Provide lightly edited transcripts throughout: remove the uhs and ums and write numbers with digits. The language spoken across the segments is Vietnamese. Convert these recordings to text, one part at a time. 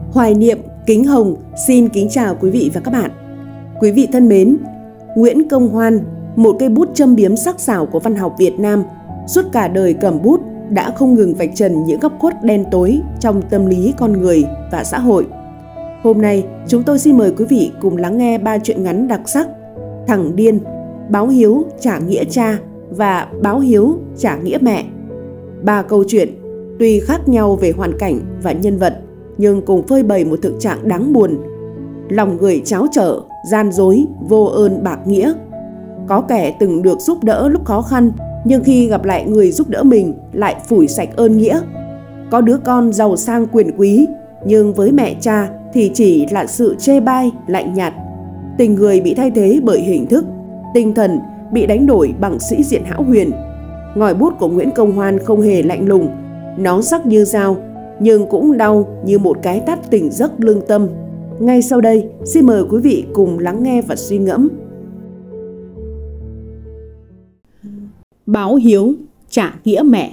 Hoài niệm Kính Hồng xin kính chào quý vị và các bạn. Quý vị thân mến, Nguyễn Công Hoan, một cây bút châm biếm sắc sảo của văn học Việt Nam, suốt cả đời cầm bút đã không ngừng vạch trần những góc khuất đen tối trong tâm lý con người và xã hội. Hôm nay, chúng tôi xin mời quý vị cùng lắng nghe 3 truyện ngắn đặc sắc: Thằng Điên, Báo Hiếu trả nghĩa cha và Báo Hiếu trả nghĩa mẹ. 3 câu chuyện tuy khác nhau về hoàn cảnh và nhân vật, nhưng cùng phơi bày một thực trạng đáng buồn. Lòng người tráo trở, gian dối, vô ơn bạc nghĩa. Có kẻ từng được giúp đỡ lúc khó khăn, nhưng khi gặp lại người giúp đỡ mình lại phủi sạch ơn nghĩa. Có đứa con giàu sang quyền quý, nhưng với mẹ cha thì chỉ là sự chê bai, lạnh nhạt. Tình người bị thay thế bởi hình thức, tinh thần bị đánh đổi bằng sĩ diện hão huyền. Ngòi bút của Nguyễn Công Hoan không hề lạnh lùng, nó sắc như dao, nhưng cũng đau như một cái tát tỉnh giấc lương tâm. Ngay sau đây, xin mời quý vị cùng lắng nghe và suy ngẫm. Báo Hiếu trả nghĩa mẹ.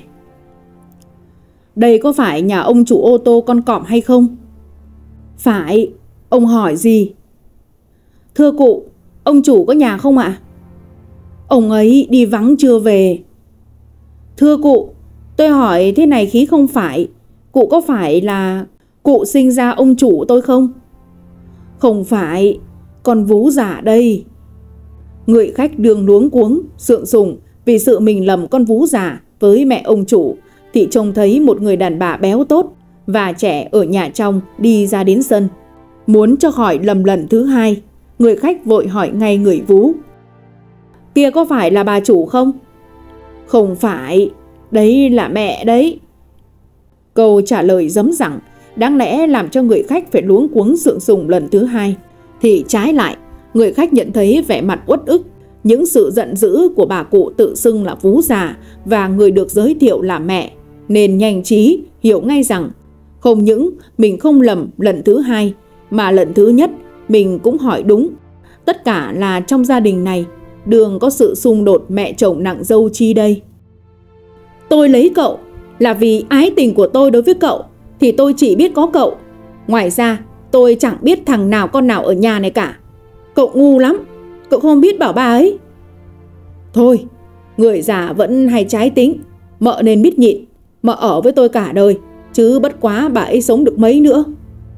Đây có phải nhà ông chủ ô tô con cọp hay không? Phải. Ông hỏi gì? Thưa cụ, ông chủ có nhà không ạ? Ông ấy đi vắng chưa về. Thưa cụ, tôi hỏi thế này khí không phải. Cụ có phải là cụ sinh ra ông chủ tôi không? Không phải, con vú giả đây. Người khách đường luống cuống, sượng sùng vì sự mình lầm con vú giả với mẹ ông chủ, thì trông thấy một người đàn bà béo tốt và trẻ ở nhà trong đi ra đến sân. Muốn cho khỏi lầm lần thứ hai, người khách vội hỏi ngay người vú: Kia có phải là bà chủ không? Không phải, đấy là mẹ đấy. Câu trả lời dấm dẳng đáng lẽ làm cho người khách phải luống cuống sượng sùng lần thứ hai, thì trái lại, người khách nhận thấy vẻ mặt uất ức, những sự giận dữ của bà cụ tự xưng là vú già và người được giới thiệu là mẹ, nên nhanh trí hiểu ngay rằng không những mình không lầm lần thứ hai, mà lần thứ nhất mình cũng hỏi đúng. Tất cả là trong gia đình này đường có sự xung đột mẹ chồng nặng dâu chi đây. Tôi lấy cậu là vì ái tình của tôi đối với cậu, thì tôi chỉ biết có cậu. Ngoài ra tôi chẳng biết thằng nào con nào ở nhà này cả. Cậu ngu lắm, cậu không biết bảo bà ấy. Thôi, người già vẫn hay trái tính, mợ nên biết nhịn. Mợ ở với tôi cả đời, chứ bất quá bà ấy sống được mấy nữa.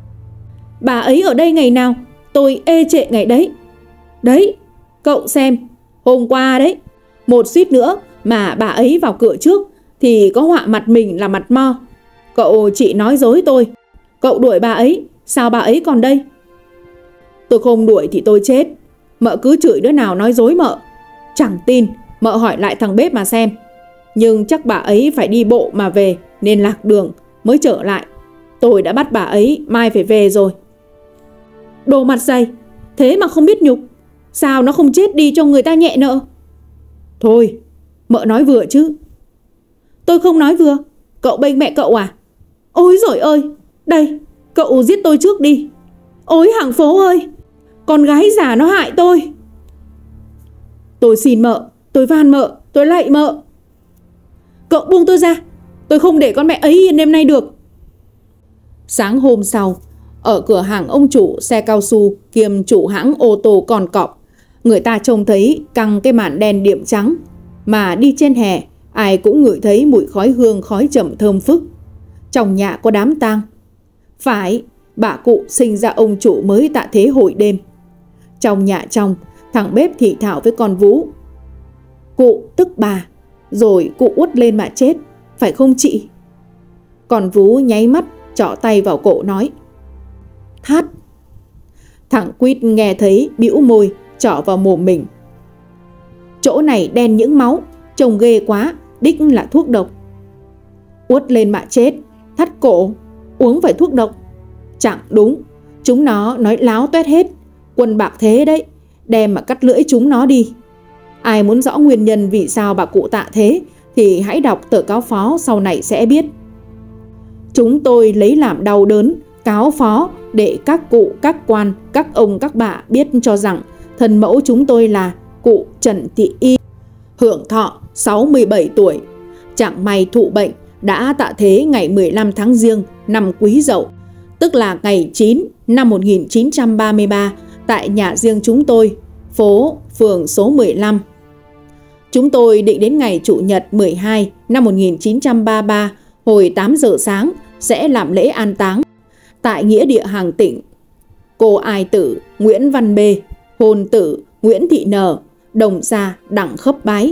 Bà ấy ở đây ngày nào tôi ê trệ ngày đấy. Đấy, cậu xem, hôm qua đấy, một suýt nữa mà bà ấy vào cửa trước thì có họa mặt mình là mặt mo. Cậu chỉ nói dối tôi. Cậu đuổi bà ấy, sao bà ấy còn đây? Tôi không đuổi thì tôi chết. Mợ cứ chửi đứa nào nói dối mợ. Chẳng tin, mợ hỏi lại thằng bếp mà xem. Nhưng chắc bà ấy phải đi bộ mà về nên lạc đường mới trở lại. Tôi đã bắt bà ấy, mai phải về rồi. Đồ mặt dày, thế mà không biết nhục. Sao nó không chết đi cho người ta nhẹ nợ? Thôi, mợ nói vừa chứ. Tôi không nói vừa. Cậu bênh mẹ cậu à? Ôi giời ơi, đây, cậu giết tôi trước đi. Ôi hàng phố ơi, con gái già nó hại tôi. Tôi xin mợ, tôi van mợ, tôi lạy mợ. Cậu buông tôi ra, tôi không để con mẹ ấy yên đêm nay được. Sáng hôm sau, ở cửa hàng ông chủ xe cao su kiêm chủ hãng ô tô con cọp, người ta trông thấy căng cái màn đen điểm trắng, mà đi trên hè ai cũng ngửi thấy mùi khói hương khói trầm thơm phức. Trong nhà có đám tang. Phải, bà cụ sinh ra ông chủ mới tạ thế hồi đêm. Trong nhà trong, thằng bếp thì thảo với con vú: Cụ tức bà, rồi cụ uất lên mà chết, phải không chị? Con vú nháy mắt, trỏ tay vào cổ nói: Thắt. Thằng Quýt nghe thấy bĩu môi, trỏ vào mồm mình: Chỗ này đen những máu, trông ghê quá, đích là thuốc độc. Uất lên mà chết, thắt cổ, uống phải thuốc độc. Chẳng đúng, chúng nó nói láo toét hết. Quân bạc thế đấy, đem mà cắt lưỡi chúng nó đi. Ai muốn rõ nguyên nhân vì sao bà cụ tạ thế thì hãy đọc tờ cáo phó sau này sẽ biết. Chúng tôi lấy làm đau đớn cáo phó để các cụ, các quan, các ông, các bà biết cho rằng thân mẫu chúng tôi là cụ Trần Thị Y, hưởng thọ 67 tuổi. Chẳng may thụ bệnh, đã tạ thế ngày 15 tháng Giêng năm Quý Dậu, tức là ngày 9 năm 1933 tại nhà riêng chúng tôi, phường số 15. Chúng tôi định đến ngày Chủ nhật 12 năm 1933 hồi 8 giờ sáng sẽ làm lễ an táng tại nghĩa địa Hàng Tịnh. Cô ai tử Nguyễn Văn B, hôn tử Nguyễn Thị N, đồng gia đặng khấp bái.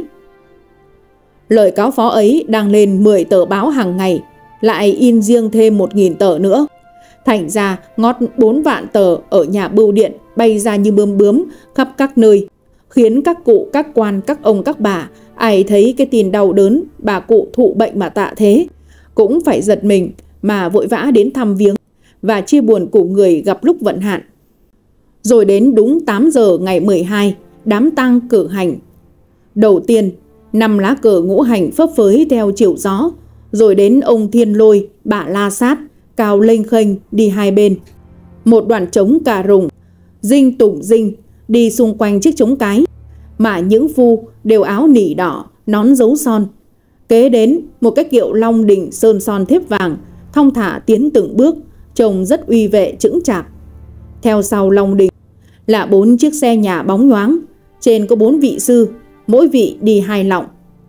Lời cáo phó ấy đăng lên 10 tờ báo hàng ngày, lại in riêng thêm 1.000 tờ nữa. Thành ra ngót 4 vạn tờ ở nhà bưu điện bay ra như bướm bướm khắp các nơi, khiến các cụ, các quan, các ông, các bà ai thấy cái tin đau đớn bà cụ thụ bệnh mà tạ thế cũng phải giật mình mà vội vã đến thăm viếng và chia buồn cùng người gặp lúc vận hạn. Rồi đến đúng 8 giờ ngày 12, đám tang cử hành. Đầu tiên, 5 lá cờ ngũ hành phấp phới theo chiều gió, rồi đến ông Thiên Lôi, bà La Sát, cao lênh khênh đi hai bên. Một đoàn trống cà rùng, dinh tùng dinh đi xung quanh chiếc trống cái, mà những phu đều áo nỉ đỏ, nón dấu son. Kế đến một cái kiệu long đình sơn son thép vàng, thong thả tiến từng bước, trông rất uy vệ chững chạc. Theo sau long đình là 4 chiếc xe nhà bóng nhoáng, trên có 4 vị sư, mỗi vị đi 2 lọng.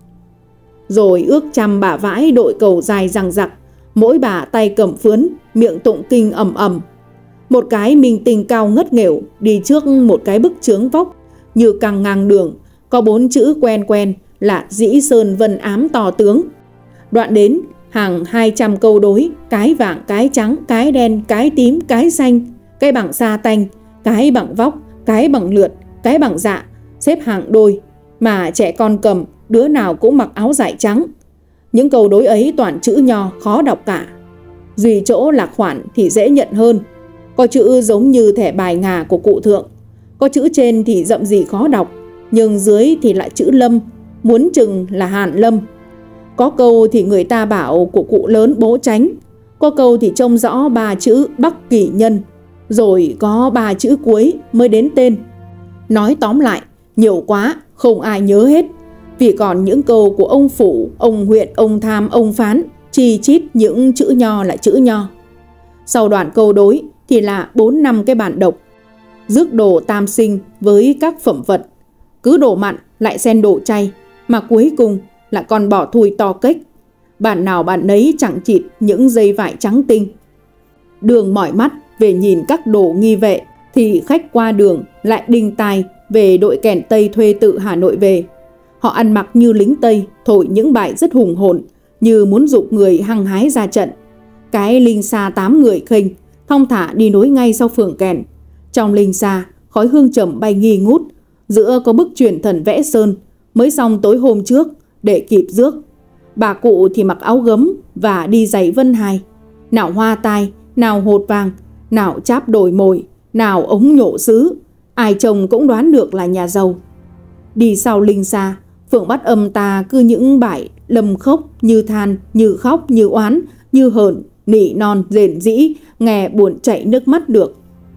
Rồi ước trăm bà vãi đội cầu dài dằng dặc, mỗi bà tay cầm phướn, miệng tụng kinh ầm ầm. Một cái minh tinh cao ngất nghểu đi trước một cái bức chướng vóc như căng ngang đường, có 4 chữ quen quen là Dĩ Sơn Vân Ám to tướng. Đoạn đến hàng 200 câu đối, cái vàng, cái trắng, cái đen, cái tím, cái xanh, cái bằng sa tanh, cái bằng vóc, cái bằng lượt, cái bằng dạ, xếp hàng đôi, mà trẻ con cầm, đứa nào cũng mặc áo dải trắng. Những câu đối ấy toàn chữ nho khó đọc cả. Duy chỗ lạc khoản thì dễ nhận hơn. Có chữ giống như thẻ bài ngà của cụ thượng, có chữ trên thì rậm rì khó đọc, nhưng dưới thì lại chữ lâm, muốn chừng là Hàn Lâm. Có câu thì người ta bảo của cụ lớn bố Tránh, có câu thì trông rõ 3 chữ Bắc Kỳ Nhân, rồi có 3 chữ cuối mới đến tên. Nói tóm lại, nhiều quá, không ai nhớ hết, vì còn những câu của ông Phủ, ông Huyện, ông Tham, ông Phán, chi chít những chữ nho là chữ nho. Sau đoạn câu đối thì là 4-5 cái bản độc, rước đồ tam sinh với các phẩm vật, cứ đồ mặn lại xen đồ chay, mà cuối cùng là con bò thui to kếch, bản nào bản nấy chẳng chịt những dây vải trắng tinh. Đường mỏi mắt về nhìn các đồ nghi vệ, thì khách qua đường lại đinh tai về đội kèn Tây thuê tự Hà Nội về. Họ ăn mặc như lính Tây, thổi những bài rất hùng hồn, như muốn giục người hăng hái ra trận. Cái linh xa 8 người khênh, thong thả đi nối ngay sau phường kèn. Trong linh xa, khói hương trầm bay nghi ngút, giữa có bức truyền thần vẽ sơn, mới xong tối hôm trước, để kịp rước. Bà cụ thì mặc áo gấm và đi giày vân hài, nào hoa tai, nào hột vàng, nào cháp đồi mồi, nào ống nhổ sứ, ai trông cũng đoán được là nhà giàu. Đi sau linh xa, phượng bắt âm ta cứ những bài lầm khốc như than, như khóc, như oán, như hờn, nỉ non, rền rĩ, nghe buồn chảy nước mắt được.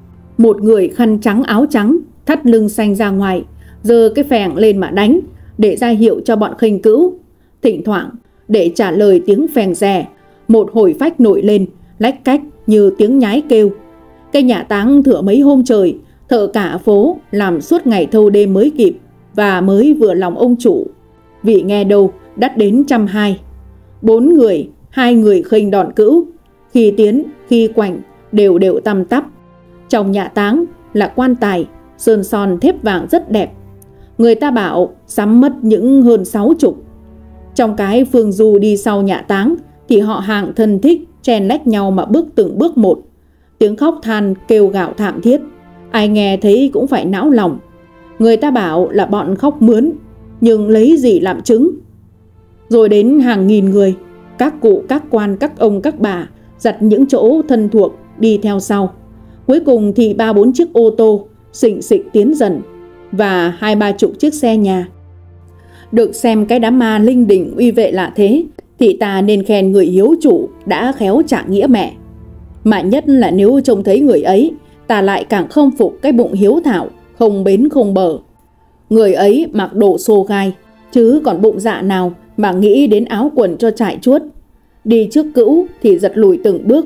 Một người khăn trắng áo trắng, thắt lưng xanh ra ngoài, giơ cái phèng lên mà đánh, để ra hiệu cho bọn khênh cữu. Thỉnh thoảng, để trả lời tiếng phèng rè, một hồi phách nổi lên, lách cách như tiếng nhái kêu. Cái nhà táng thửa mấy hôm trời, thợ cả phố làm suốt ngày thâu đêm mới kịp, và mới vừa lòng ông chủ, vì nghe đâu đắt đến 120. 4 người, 2 người khênh đòn cữu, khi tiến khi quảnh đều đều tăm tắp. Trong nhà táng là quan tài, sơn son thép vàng rất đẹp, người ta bảo sắm mất những hơn 60. Trong cái phương du đi sau nhà táng thì họ hàng thân thích chen lách nhau mà bước từng bước một. Tiếng khóc than kêu gào thảm thiết, ai nghe thấy cũng phải não lòng. Người ta bảo là bọn khóc mướn, nhưng lấy gì làm chứng. Rồi đến hàng nghìn người, các cụ, các quan, các ông, các bà giặt những chỗ thân thuộc đi theo sau. Cuối cùng thì 3-4 chiếc ô tô xình xịch tiến dần, và 20-30 chiếc xe nhà. Được xem cái đám ma linh đình uy vệ lạ thế, thì ta nên khen người hiếu chủ đã khéo trả nghĩa mẹ. Mà nhất là nếu trông thấy người ấy, ta lại càng không phục cái bụng hiếu thảo, không bến không bờ. Người ấy mặc đồ xô gai, chứ còn bụng dạ nào mà nghĩ đến áo quần cho trải chuốt. Đi trước cữu thì giật lùi từng bước,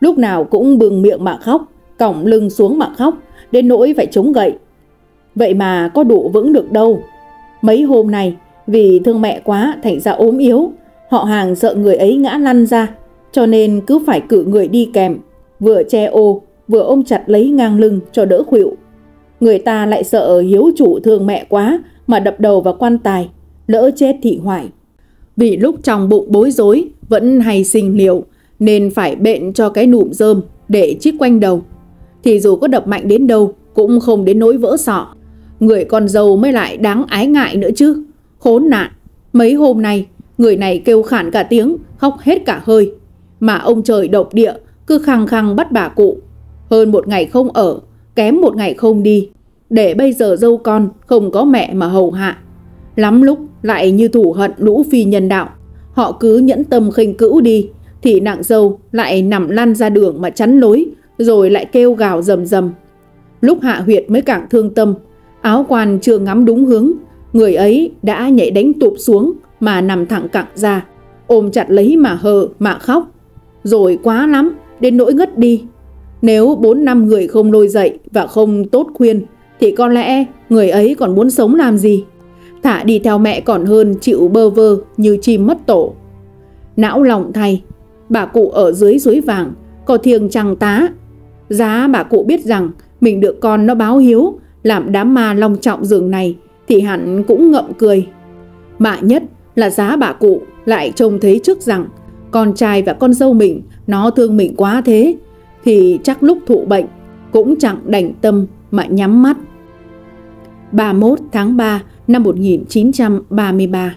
lúc nào cũng bừng miệng mà khóc, còng lưng xuống mà khóc, đến nỗi phải chống gậy. Vậy mà có đủ vững được đâu. Mấy hôm này vì thương mẹ quá thành ra ốm yếu, họ hàng sợ người ấy ngã lăn ra, cho nên cứ phải cử người đi kèm, vừa che ô vừa ôm chặt lấy ngang lưng cho đỡ khuỵu. Người ta lại sợ hiếu chủ thương mẹ quá mà đập đầu vào quan tài, lỡ chết thì hoài. Vì lúc trong bụng bối rối vẫn hay sinh liều, nên phải bện cho cái nụm rơm để chích quanh đầu. Thì dù có đập mạnh đến đâu cũng không đến nỗi vỡ sọ. Người con dâu mới lại đáng ái ngại nữa chứ. Khốn nạn, mấy hôm nay người này kêu khản cả tiếng, khóc hết cả hơi. Mà ông trời độc địa cứ khăng khăng bắt bà cụ. Hơn một ngày không ở, kém một ngày không đi, để bây giờ dâu con không có mẹ mà hầu hạ. Lắm lúc lại như thù hận lũ phi nhân đạo. Họ cứ nhẫn tâm khinh cữu đi, thì nàng dâu lại nằm lăn ra đường mà chắn lối, rồi lại kêu gào rầm rầm. Lúc hạ huyệt mới càng thương tâm, áo quan chưa ngắm đúng hướng, người ấy đã nhảy đánh tụp xuống mà nằm thẳng cẳng ra, ôm chặt lấy mà hờ mà khóc. Rồi quá lắm, đến nỗi ngất đi. Nếu 4-5 người không lôi dậy và không tốt khuyên, thì có lẽ người ấy còn muốn sống làm gì. Thả đi theo mẹ còn hơn chịu bơ vơ như chim mất tổ. Não lòng thay, bà cụ ở dưới suối vàng có thiêng trăng tá. Giá bà cụ biết rằng mình được con nó báo hiếu, làm đám ma long trọng giường này, thì hẳn cũng ngậm cười. Mà nhất là giá bà cụ lại trông thấy trước rằng con trai và con dâu mình nó thương mình quá thế, thì chắc lúc thụ bệnh cũng chẳng đành tâm mà nhắm mắt. 31 tháng 3 năm 1933.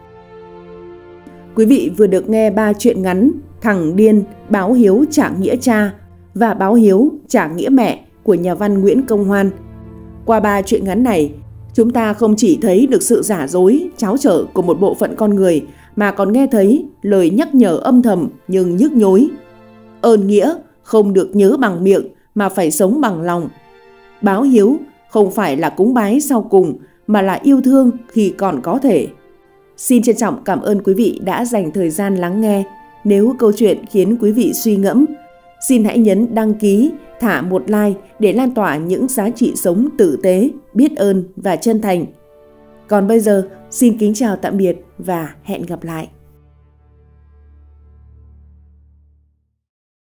Quý vị vừa được nghe 3 truyện ngắn Thằng Điên, Báo Hiếu Trả Nghĩa Cha và Báo Hiếu Trả Nghĩa Mẹ của nhà văn Nguyễn Công Hoan. Qua 3 truyện ngắn này, chúng ta không chỉ thấy được sự giả dối, tráo trở của một bộ phận con người, mà còn nghe thấy lời nhắc nhở âm thầm nhưng nhức nhối. Ơn nghĩa không được nhớ bằng miệng mà phải sống bằng lòng. Báo hiếu không phải là cúng bái sau cùng, mà là yêu thương khi còn có thể. Xin trân trọng cảm ơn quý vị đã dành thời gian lắng nghe. Nếu câu chuyện khiến quý vị suy ngẫm, xin hãy nhấn đăng ký, thả một like để lan tỏa những giá trị sống tử tế, biết ơn và chân thành. Còn bây giờ, xin kính chào tạm biệt và hẹn gặp lại.